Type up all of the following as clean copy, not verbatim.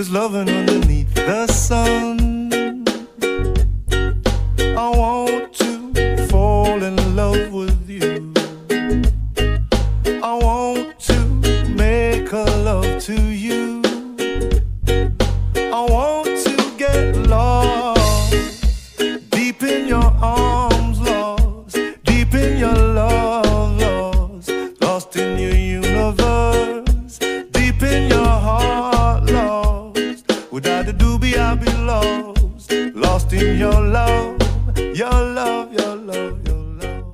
There's loving underneath the sun. I want to fall in love with you. I want to make a love to you. I want to get lost deep in your arms, lost deep in your love, lost in your universe, deep in your heart, lost. Without a doobie I'll be lost in your love, your love, your love, your love.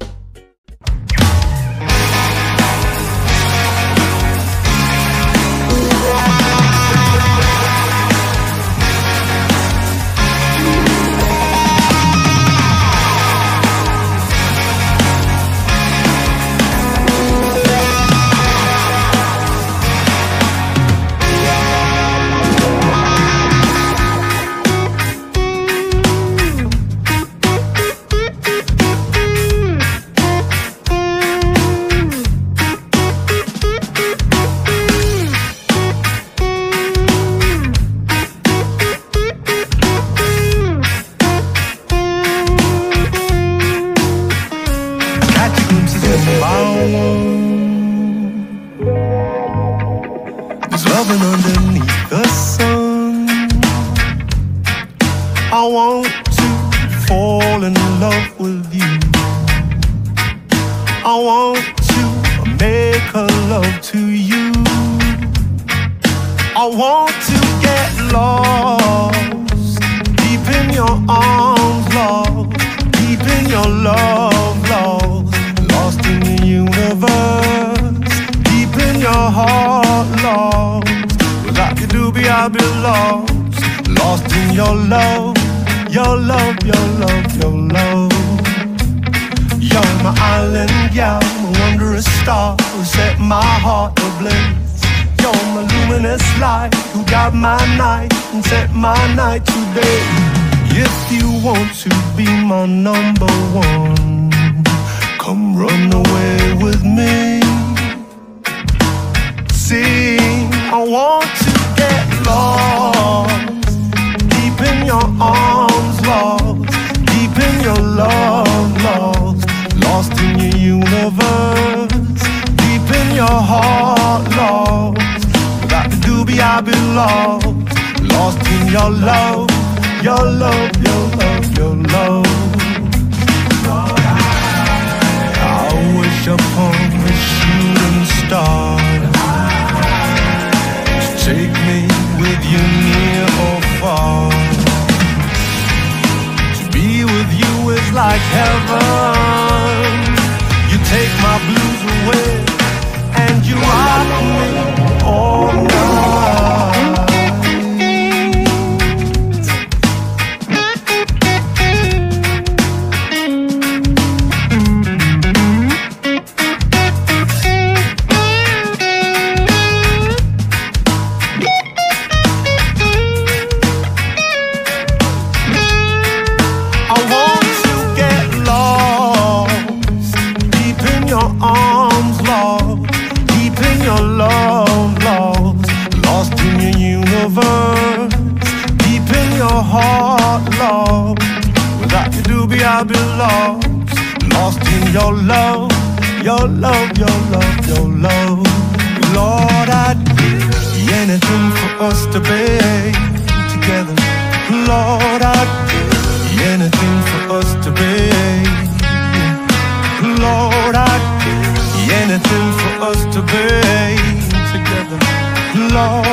There's loving underneath the sun. I want to fall in love with you. I want to make a love to you. I want to get lost deep in your arms, lost deep in your love, lost in the universe, deep in your heart, lost. Without you, doobie, I'll be lost in your love, your love, your love, your love. You're my island gal, my wondrous star who set my heart ablaze. You're my luminous light who got my night and set my night today. If you want to be my number one, come run away with me. See, I want to get lost deep in your arms, lost deep in your love, lost in your universe, deep in your heart, lost. Without the doobie I'll be lost in your love, your love, your love, your love. I wish upon a shooting star to take me with you near or far. To be with you is like heaven. You take my blues away and you rock me all night. I'll be lost in your love, your love, your love, your love. Lord, I'd do anything for us to be together. Lord, I'd do anything for us to be. Lord, I'd do anything for us to be together. Lord,